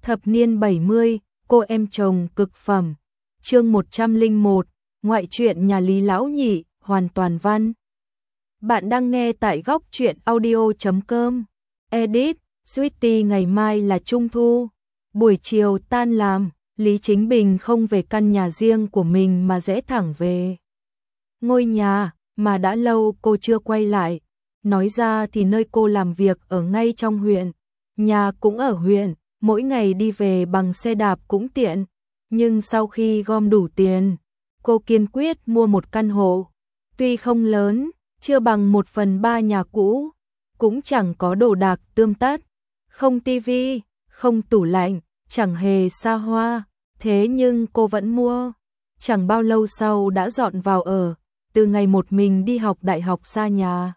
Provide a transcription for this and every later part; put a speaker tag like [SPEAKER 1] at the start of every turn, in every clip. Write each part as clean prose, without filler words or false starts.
[SPEAKER 1] Thập niên 70, cô em chồng cực phẩm. Chương 101, ngoại truyện nhà Lý Lão Nhị, hoàn toàn văn. Bạn đang nghe tại góc truyện audio.com. Edit, Sweetie, ngày mai là Trung thu. Buổi chiều tan làm, Lý Chính Bình không về căn nhà riêng của mình mà rẽ thẳng về ngôi nhà mà đã lâu cô chưa quay lại. Nói ra thì nơi cô làm việc ở ngay trong huyện, nhà cũng ở huyện, mỗi ngày đi về bằng xe đạp cũng tiện. Nhưng sau khi gom đủ tiền, cô kiên quyết mua một căn hộ. Tuy không lớn, chưa bằng 1/3 nhà cũ, cũng chẳng có đồ đạc tươm tất, không tivi, không tủ lạnh, chẳng hề xa hoa, thế nhưng cô vẫn mua. Chẳng bao lâu sau đã dọn vào ở, từ ngày một mình đi học đại học xa nhà.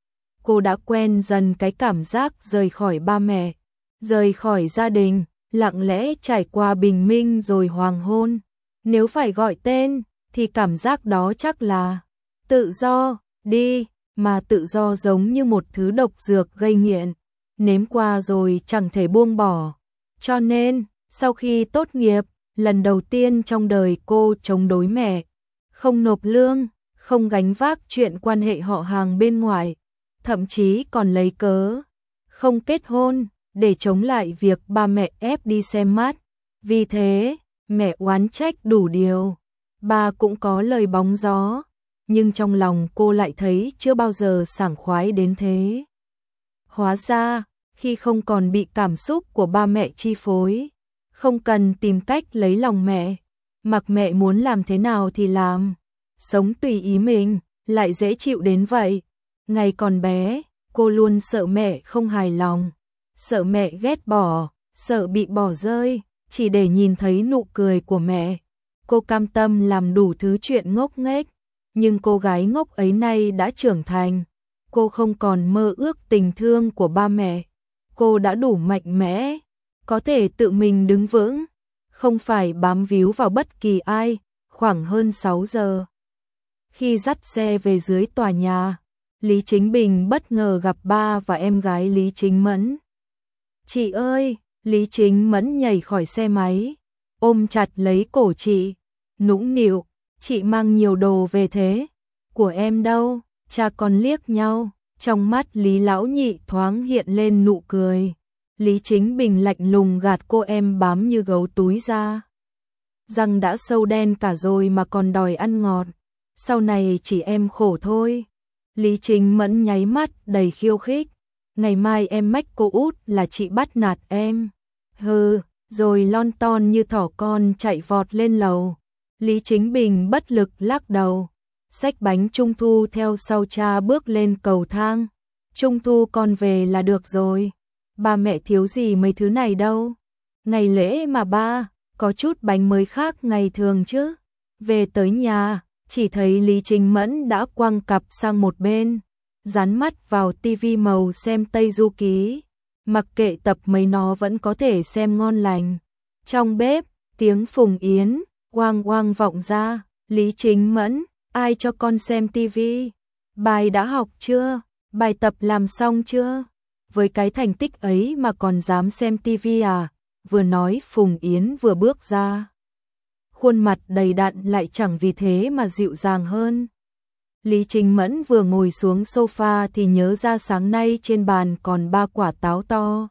[SPEAKER 1] Cô đã quen dần cái cảm giác rời khỏi ba mẹ, rời khỏi gia đình, lặng lẽ trải qua bình minh rồi hoàng hôn. Nếu phải gọi tên, thì cảm giác đó chắc là tự do, đi, mà tự do giống như một thứ độc dược gây nghiện, nếm qua rồi chẳng thể buông bỏ. Cho nên, sau khi tốt nghiệp, lần đầu tiên trong đời cô chống đối mẹ, không nộp lương, không gánh vác chuyện quan hệ họ hàng bên ngoài, thậm chí còn lấy cớ không kết hôn để chống lại việc ba mẹ ép đi xem mắt. Vì thế, mẹ oán trách đủ điều, ba cũng có lời bóng gió, nhưng trong lòng cô lại thấy chưa bao giờ sảng khoái đến thế. Hóa ra, khi không còn bị cảm xúc của ba mẹ chi phối, không cần tìm cách lấy lòng mẹ, mặc mẹ muốn làm thế nào thì làm, sống tùy ý mình, lại dễ chịu đến vậy. Ngày còn bé, cô luôn sợ mẹ không hài lòng, sợ mẹ ghét bỏ, sợ bị bỏ rơi, chỉ để nhìn thấy nụ cười của mẹ. Cô cam tâm làm đủ thứ chuyện ngốc nghếch, nhưng cô gái ngốc ấy nay đã trưởng thành. Cô không còn mơ ước tình thương của ba mẹ. Cô đã đủ mạnh mẽ, có thể tự mình đứng vững, không phải bám víu vào bất kỳ ai. Khoảng hơn 6 giờ, khi dắt xe về dưới tòa nhà, Lý Chính Bình bất ngờ gặp ba và em gái Lý Chính Mẫn. "Chị ơi!" Lý Chính Mẫn nhảy khỏi xe máy, ôm chặt lấy cổ chị, nũng nịu, "Chị mang nhiều đồ về thế, của em đâu?" Cha con liếc nhau, trong mắt Lý Lão Nhị thoáng hiện lên nụ cười. Lý Chính Bình lạnh lùng gạt cô em bám như gấu túi ra. "Răng đã sâu đen cả rồi mà còn đòi ăn ngọt, sau này chỉ em khổ thôi." Lý Chính Mẫn nháy mắt đầy khiêu khích, "Ngày mai em mách cô út là chị bắt nạt em." "Hừ", rồi lon ton như thỏ con chạy vọt lên lầu. Lý Chính Bình bất lực lắc đầu, xách bánh trung thu theo sau cha bước lên cầu thang. "Trung thu con về là được rồi, ba mẹ thiếu gì mấy thứ này đâu. Ngày lễ mà ba, có chút bánh mới khác ngày thường chứ." Về tới nhà, chỉ thấy Lý Chính Mẫn đã quăng cặp sang một bên, dán mắt vào tivi màu xem Tây Du Ký, mặc kệ tập mấy nó vẫn có thể xem ngon lành. Trong bếp, tiếng Phùng Yến oang oang vọng ra. "Lý Chính Mẫn, ai cho con xem tivi? Bài đã học chưa? Bài tập làm xong chưa? Với cái thành tích ấy mà còn dám xem tivi à?" Vừa nói Phùng Yến vừa bước ra, khuôn mặt đầy đặn lại chẳng vì thế mà dịu dàng hơn. Lý Chính Mẫn vừa ngồi xuống sofa thì nhớ ra sáng nay trên bàn còn 3 quả táo to.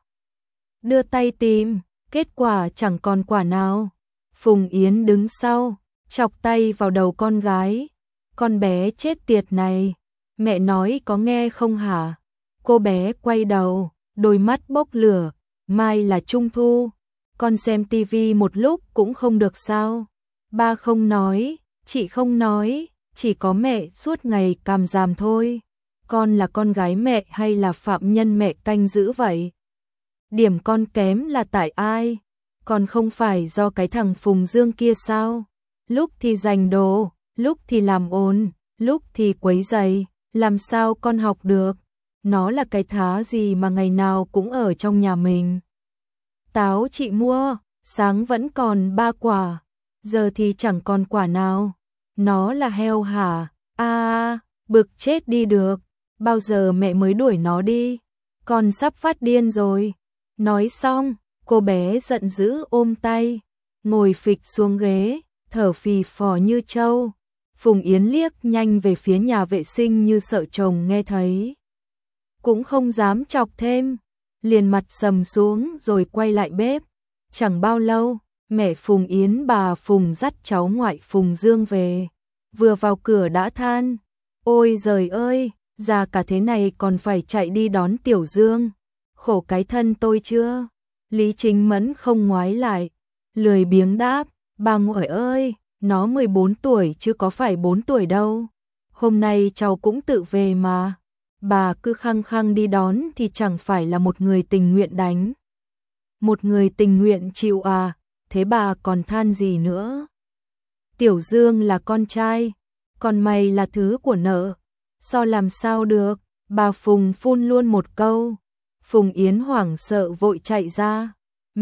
[SPEAKER 1] Đưa tay tìm, kết quả chẳng còn quả nào. Phùng Yến đứng sau, chọc tay vào đầu con gái. "Con bé chết tiệt này, mẹ nói có nghe không hả?" Cô bé quay đầu, đôi mắt bốc lửa. "Mai là Trung thu, con xem tivi một lúc cũng không được sao? Ba không nói, chị không nói, chỉ có mẹ suốt ngày càm ràm thôi. Con là con gái mẹ hay là phạm nhân mẹ canh giữ vậy? Điểm con kém là tại ai? Còn không phải do cái thằng Phùng Dương kia sao? Lúc thì giành đồ, lúc thì làm ồn, lúc thì quấy rầy, làm sao con học được? Nó là cái thá gì mà ngày nào cũng ở trong nhà mình? Táo chị mua, sáng vẫn còn 3 quả, giờ thì chẳng còn quả nào. Nó là heo hả? Bực chết đi được. Bao giờ mẹ mới đuổi nó đi? Con sắp phát điên rồi." Nói xong, Cô bé giận dữ ôm tay, ngồi phịch xuống ghế, thở phì phò như trâu. Phùng Yến liếc nhanh về phía nhà vệ sinh như sợ chồng nghe thấy. Cũng không dám chọc thêm, liền mặt sầm xuống rồi quay lại bếp. Chẳng bao lâu, mẹ Phùng Yến bà Phùng dắt cháu ngoại Phùng Dương về. Vừa vào cửa đã than, ôi giời ơi, già cả thế này còn phải chạy đi đón Tiểu Dương. Khổ cái thân tôi chưa? Lý Chính Mẫn không ngoái lại, lười biếng đáp, bà ngoại ơi, nó 14 tuổi chứ có phải 4 tuổi đâu. Hôm nay cháu cũng tự về mà. Bà cứ khăng khăng đi đón thì chẳng phải là một người tình nguyện đánh. Một người tình nguyện chịu à, thế bà còn than gì nữa? Tiểu Dương là con trai, còn mày là thứ của nợ. So làm sao được, bà Phùng phun luôn một câu. Phùng Yến hoảng sợ vội chạy ra.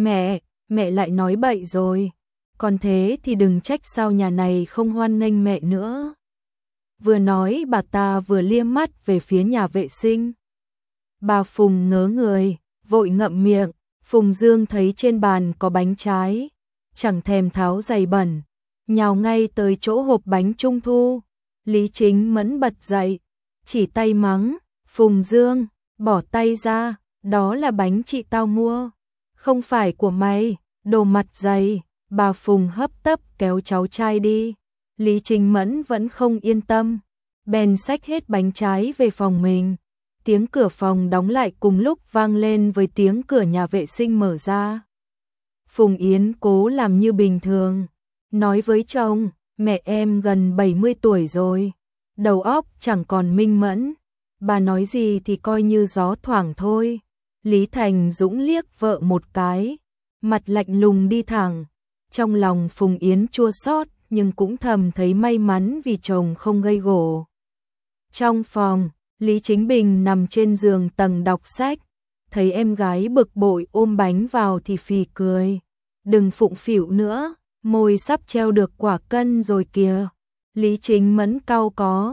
[SPEAKER 1] Mẹ lại nói bậy rồi. Còn thế thì đừng trách sao nhà này không hoan nghênh mẹ nữa. Vừa nói bà ta vừa liếc mắt về phía nhà vệ sinh. Bà Phùng ngớ người, vội ngậm miệng. Phùng Dương thấy trên bàn có bánh trái, chẳng thèm tháo giày bẩn, nhào ngay tới chỗ hộp bánh trung thu. Lý Chính Mẫn bật dậy, chỉ tay mắng, Phùng Dương, bỏ tay ra, đó là bánh chị tao mua, không phải của mày, đồ mặt dày. Bà Phùng hấp tấp kéo cháu trai đi. Lý Chính Mẫn vẫn không yên tâm, bèn xách hết bánh trái về phòng mình. Tiếng cửa phòng đóng lại cùng lúc vang lên với tiếng cửa nhà vệ sinh mở ra. Phùng Yến cố làm như bình thường, nói với chồng, mẹ em gần 70 tuổi rồi, đầu óc chẳng còn minh mẫn, bà nói gì thì coi như gió thoảng thôi. Lý Thành Dũng liếc vợ một cái, mặt lạnh lùng đi thẳng. Trong lòng Phùng Yến chua xót nhưng cũng thầm thấy may mắn vì chồng không gây gổ. Trong phòng, Lý Chính Bình nằm trên giường tầng đọc sách, thấy em gái bực bội ôm bánh vào thì phì cười. Đừng phụng phịu nữa, môi sắp treo được quả cân rồi kìa. Lý Chính Mẫn cau có.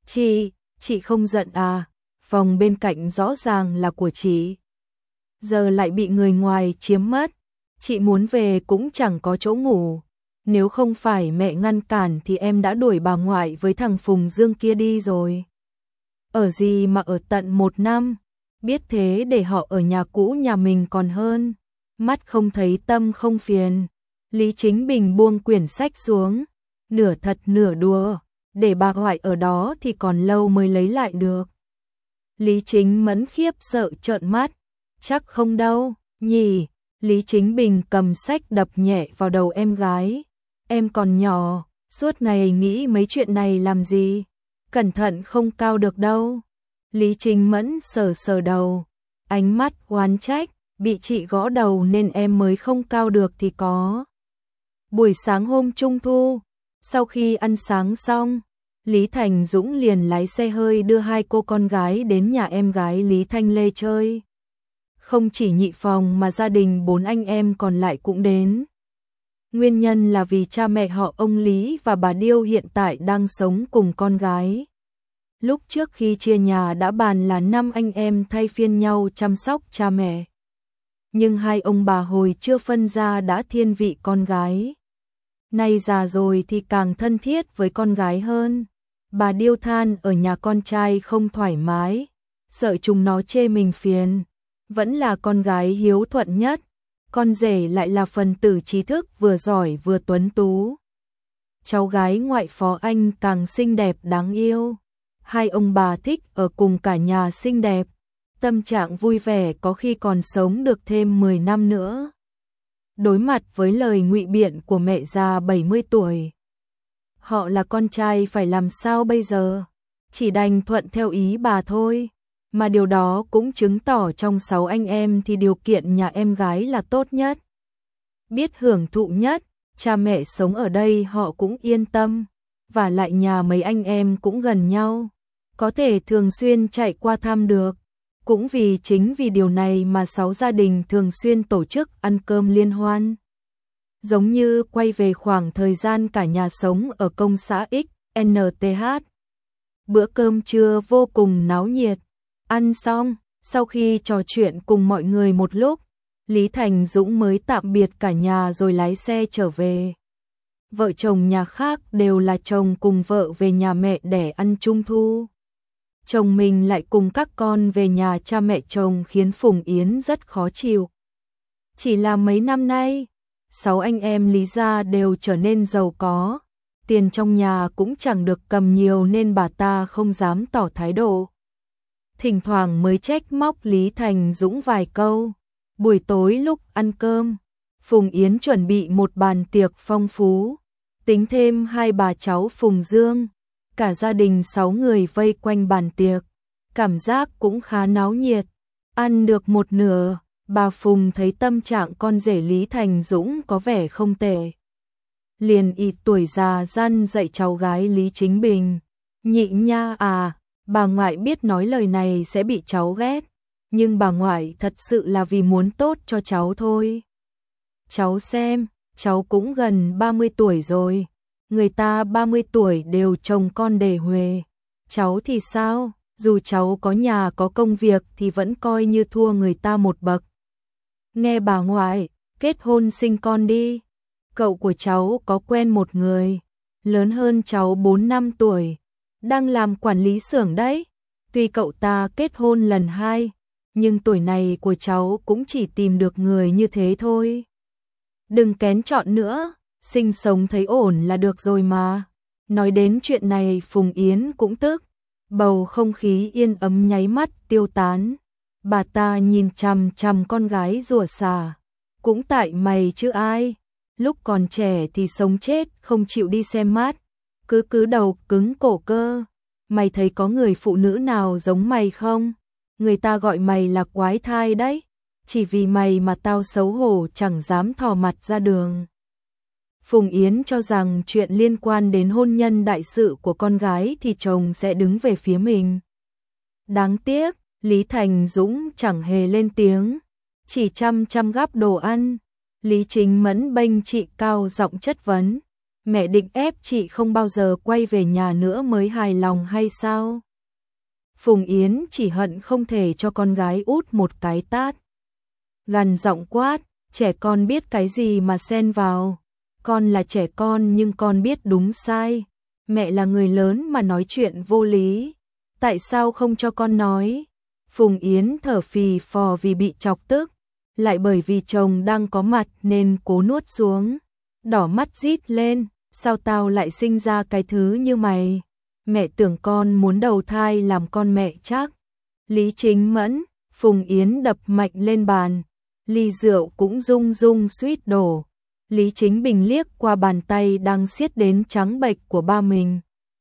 [SPEAKER 1] Chị không giận à, phòng bên cạnh rõ ràng là của chị. Giờ lại bị người ngoài chiếm mất, chị muốn về cũng chẳng có chỗ ngủ. Nếu không phải mẹ ngăn cản thì em đã đuổi bà ngoại với thằng Phùng Dương kia đi rồi. Ở gì mà ở tận 1 năm, biết thế để họ ở nhà cũ nhà mình còn hơn. Mắt không thấy tâm không phiền. Lý Chính Bình buông quyển sách xuống, nửa thật nửa đùa, để bà ngoại ở đó thì còn lâu mới lấy lại được. Lý Chính Mẫn khiếp sợ trợn mắt, chắc không đâu, nhỉ. Lý Chính Bình cầm sách đập nhẹ vào đầu em gái. Em còn nhỏ, suốt ngày nghĩ mấy chuyện này làm gì, cẩn thận không cao được đâu. Lý Chính Mẫn sờ sờ đầu, ánh mắt oán trách, bị chị gõ đầu nên em mới không cao được thì có. Buổi sáng hôm Trung thu, sau khi ăn sáng xong, Lý Thành Dũng liền lái xe hơi đưa hai cô con gái đến nhà em gái Lý Thanh Lê chơi. Không chỉ Nhị Phòng mà gia đình 4 anh em còn lại cũng đến. Nguyên nhân là vì cha mẹ họ ông Lý và bà Điêu hiện tại đang sống cùng con gái. Lúc trước khi chia nhà đã bàn là 5 anh em thay phiên nhau chăm sóc cha mẹ. Nhưng hai ông bà hồi chưa phân ra đã thiên vị con gái. Nay già rồi thì càng thân thiết với con gái hơn. Bà Điêu than ở nhà con trai không thoải mái, sợ chúng nó chê mình phiền. Vẫn là con gái hiếu thuận nhất, con rể lại là phần tử trí thức vừa giỏi vừa tuấn tú. Cháu gái ngoại Phó Anh càng xinh đẹp đáng yêu. Hai ông bà thích ở cùng cả nhà xinh đẹp, tâm trạng vui vẻ có khi còn sống được thêm 10 năm nữa. Đối mặt với lời ngụy biện của mẹ già 70 tuổi, họ là con trai phải làm sao bây giờ? Chỉ đành thuận theo ý bà thôi. Mà điều đó cũng chứng tỏ trong 6 anh em thì điều kiện nhà em gái là tốt nhất, biết hưởng thụ nhất. Cha mẹ sống ở đây họ cũng yên tâm, và lại nhà mấy anh em cũng gần nhau, có thể thường xuyên chạy qua thăm được. Cũng chính vì điều này mà 6 gia đình thường xuyên tổ chức ăn cơm liên hoan. Giống như quay về khoảng thời gian cả nhà sống ở công xã XNTH. Bữa cơm trưa vô cùng náo nhiệt. Ăn xong, sau khi trò chuyện cùng mọi người một lúc, Lý Thành Dũng mới tạm biệt cả nhà rồi lái xe trở về. Vợ chồng nhà khác đều là chồng cùng vợ về nhà mẹ để ăn Trung thu. Chồng mình lại cùng các con về nhà cha mẹ chồng khiến Phùng Yến rất khó chịu. Chỉ là mấy năm nay, 6 anh em Lý gia đều trở nên giàu có, tiền trong nhà cũng chẳng được cầm nhiều nên bà ta không dám tỏ thái độ. Thỉnh thoảng mới trách móc Lý Thành Dũng vài câu. Buổi tối lúc ăn cơm, Phùng Yến chuẩn bị một bàn tiệc phong phú, tính thêm 2 bà cháu Phùng Dương, cả gia đình 6 người vây quanh bàn tiệc, cảm giác cũng khá náo nhiệt. Ăn được một nửa, bà Phùng thấy tâm trạng con rể Lý Thành Dũng có vẻ không tệ. Liền ị tuổi già răn dạy cháu gái Lý Chính Bình, nhị nha à, bà ngoại biết nói lời này sẽ bị cháu ghét, nhưng bà ngoại thật sự là vì muốn tốt cho cháu thôi. Cháu xem, cháu cũng gần 30 tuổi rồi, người ta 30 tuổi đều chồng con để huề. Cháu thì sao, dù cháu có nhà có công việc thì vẫn coi như thua người ta một bậc. Nghe bà ngoại, kết hôn sinh con đi. Cậu của cháu có quen một người, lớn hơn cháu 4 năm tuổi, đang làm quản lý xưởng đấy. Tuy cậu ta kết hôn lần 2, nhưng tuổi này của cháu cũng chỉ tìm được người như thế thôi. Đừng kén chọn nữa, sinh sống thấy ổn là được rồi mà. Nói đến chuyện này Phùng Yến cũng tức, bầu không khí yên ấm nháy mắt tiêu tán. Bà ta nhìn chằm chằm con gái rủa xả, cũng tại mày chứ ai, lúc còn trẻ thì sống chết không chịu đi xem mát, cứ đầu cứng cổ cơ. Mày thấy có người phụ nữ nào giống mày không? Người ta gọi mày là quái thai đấy, chỉ vì mày mà tao xấu hổ chẳng dám thò mặt ra đường. Phùng Yến cho rằng chuyện liên quan đến hôn nhân đại sự của con gái thì chồng sẽ đứng về phía mình. Đáng tiếc, Lý Thành Dũng chẳng hề lên tiếng, chỉ chăm gắp đồ ăn. Lý Chính Mẫn bênh chị cao giọng chất vấn, mẹ định ép chị không bao giờ quay về nhà nữa mới hài lòng hay sao? Phùng Yến chỉ hận không thể cho con gái út một cái tát. Gằn giọng quát, trẻ con biết cái gì mà xen vào, con là trẻ con nhưng con biết đúng sai, mẹ là người lớn mà nói chuyện vô lý, tại sao không cho con nói? Phùng Yến thở phì phò vì bị chọc tức, lại bởi vì chồng đang có mặt nên cố nuốt xuống, đỏ mắt rít lên, sao tao lại sinh ra cái thứ như mày? Mẹ tưởng con muốn đầu thai làm con mẹ chắc. Lý Chính Mẫn, Phùng Yến đập mạnh lên bàn, ly rượu cũng rung rung suýt đổ. Lý Chính Bình liếc qua bàn tay đang siết đến trắng bệch của ba mình.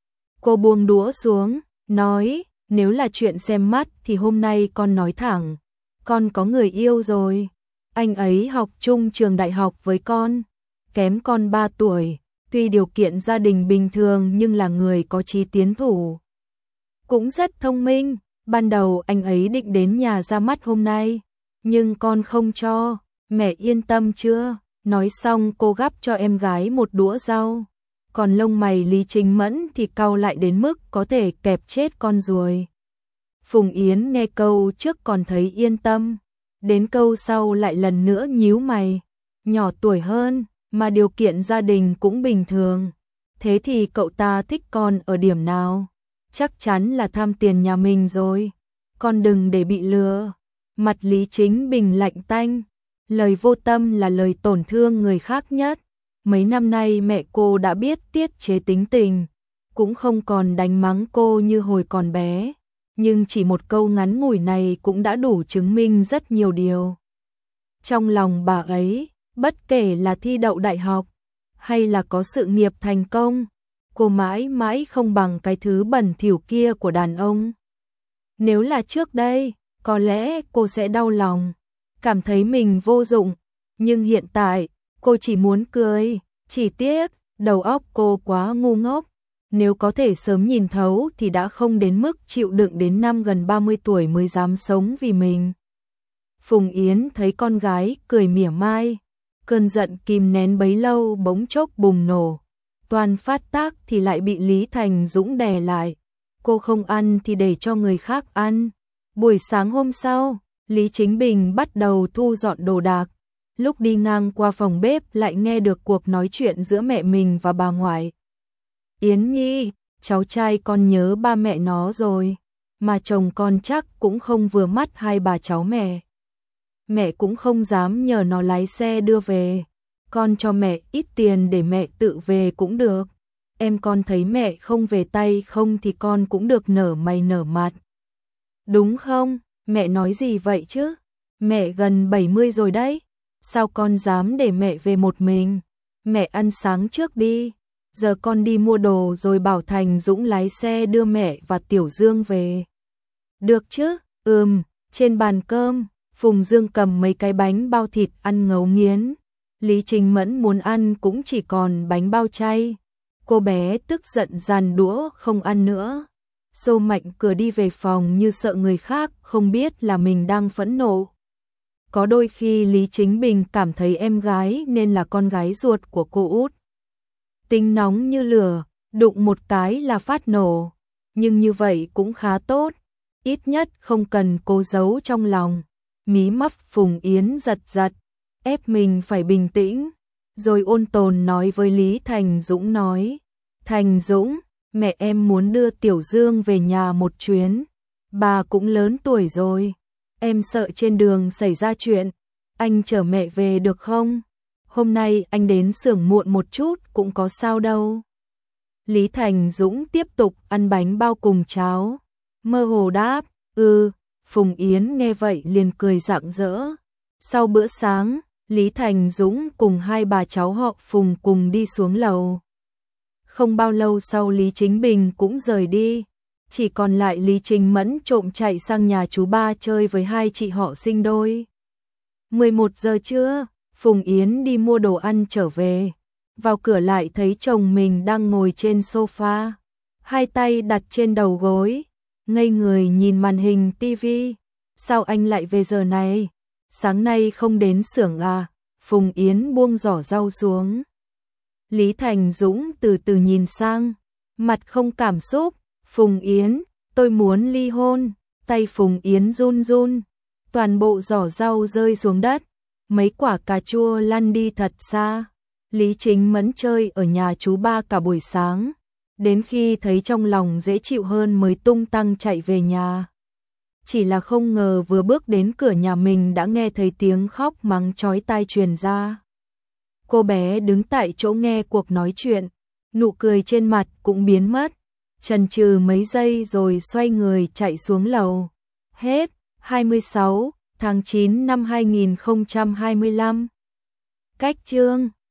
[SPEAKER 1] Cô buông đũa xuống, nói, nếu là chuyện xem mắt thì hôm nay con nói thẳng, con có người yêu rồi. Anh ấy học chung trường đại học với con, kém con 3 tuổi, tuy điều kiện gia đình bình thường nhưng là người có chí tiến thủ. Cũng rất thông minh, ban đầu anh ấy định đến nhà ra mắt hôm nay, nhưng con không cho, mẹ yên tâm chưa? Nói xong cô gắp cho em gái một đũa rau, còn lông mày Lý Chính Mẫn thì cau lại đến mức có thể kẹp chết con ruồi. Phùng Yến nghe câu trước còn thấy yên tâm, đến câu sau lại lần nữa nhíu mày, nhỏ tuổi hơn, mà điều kiện gia đình cũng bình thường. Thế thì cậu ta thích con ở điểm nào? Chắc chắn là tham tiền nhà mình rồi. Con đừng để bị lừa. Mặt Lý Chính Bình lạnh tanh. Lời vô tâm là lời tổn thương người khác nhất. Mấy năm nay mẹ cô đã biết tiết chế tính tình, cũng không còn đánh mắng cô như hồi còn bé. Nhưng chỉ một câu ngắn ngủi này cũng đã đủ chứng minh rất nhiều điều. Trong lòng bà ấy, bất kể là thi đậu đại học, hay là có sự nghiệp thành công, cô mãi mãi không bằng cái thứ bẩn thỉu kia của đàn ông. Nếu là trước đây, có lẽ cô sẽ đau lòng, cảm thấy mình vô dụng, nhưng hiện tại, cô chỉ muốn cười, chỉ tiếc, đầu óc cô quá ngu ngốc. Nếu có thể sớm nhìn thấu thì đã không đến mức chịu đựng đến năm gần 30 tuổi mới dám sống vì mình. Phùng Yến thấy con gái cười mỉa mai, cơn giận kìm nén bấy lâu bỗng chốc bùng nổ. Toàn phát tác thì lại bị Lý Thành Dũng đè lại. Cô không ăn thì để cho người khác ăn. Buổi sáng hôm sau, Lý Chính Bình bắt đầu thu dọn đồ đạc. Lúc đi ngang qua phòng bếp lại nghe được cuộc nói chuyện giữa mẹ mình và bà ngoại. Yến Nhi, cháu trai con nhớ ba mẹ nó rồi, mà chồng con chắc cũng không vừa mắt hai bà cháu mẹ. Mẹ cũng không dám nhờ nó lái xe đưa về, con cho mẹ ít tiền để mẹ tự về cũng được. Em con thấy mẹ không về tay không thì con cũng được nở mày nở mặt. Đúng không? Mẹ nói gì vậy chứ? Mẹ gần 70 rồi đấy, sao con dám để mẹ về một mình? Mẹ ăn sáng trước đi, giờ con đi mua đồ rồi bảo Thành Dũng lái xe đưa mẹ và Tiểu Dương về. Được chứ? Trên bàn cơm, Phùng Dương cầm mấy cái bánh bao thịt ăn ngấu nghiến. Lý Trình Mẫn muốn ăn cũng chỉ còn bánh bao chay. Cô bé tức giận giàn đũa không ăn nữa. Xô mạnh cửa đi về phòng như sợ người khác không biết là mình đang phẫn nộ. Có đôi khi Lý Chính Bình cảm thấy em gái nên là con gái ruột của cô út. Tính nóng như lửa, đụng một cái là phát nổ. Nhưng như vậy cũng khá tốt, ít nhất không cần cố giấu trong lòng. Mí mắt Phùng Yến giật giật, ép mình phải bình tĩnh. Rồi ôn tồn nói với Lý Thành Dũng nói. Thành Dũng, mẹ em muốn đưa Tiểu Dương về nhà một chuyến. Bà cũng lớn tuổi rồi. Em sợ trên đường xảy ra chuyện. Anh chở mẹ về được không? Hôm nay anh đến xưởng muộn một chút cũng có sao đâu. Lý Thành Dũng tiếp tục ăn bánh bao cùng cháo. Mơ hồ đáp, Phùng Yến nghe vậy liền cười rạng rỡ. Sau bữa sáng, Lý Thành Dũng cùng hai bà cháu họ Phùng cùng đi xuống lầu. Không bao lâu sau Lý Chính Bình cũng rời đi. Chỉ còn lại Lý Trình Mẫn trộm chạy sang nhà chú ba chơi với hai chị họ sinh đôi. 11 giờ trưa, Phùng Yến đi mua đồ ăn trở về. Vào cửa lại thấy chồng mình đang ngồi trên sofa, hai tay đặt trên đầu gối, ngây người nhìn màn hình tivi. Sao anh lại về giờ này? Sáng nay không đến xưởng à? Phùng Yến buông giỏ rau xuống. Lý Thành Dũng từ từ nhìn sang, mặt không cảm xúc. Phùng Yến, tôi muốn ly hôn. Tay Phùng Yến run run, toàn bộ giỏ rau rơi xuống đất, mấy quả cà chua lăn đi thật xa. Lý Chính Mẫn chơi ở nhà chú ba cả buổi sáng, đến khi thấy trong lòng dễ chịu hơn mới tung tăng chạy về nhà. Chỉ là không ngờ vừa bước đến cửa nhà mình đã nghe thấy tiếng khóc mắng chói tai truyền ra. Cô bé đứng tại chỗ nghe cuộc nói chuyện, nụ cười trên mặt cũng biến mất, chần chừ mấy giây rồi xoay người chạy xuống lầu. Hết 26 tháng 9 năm 2025. Cách chương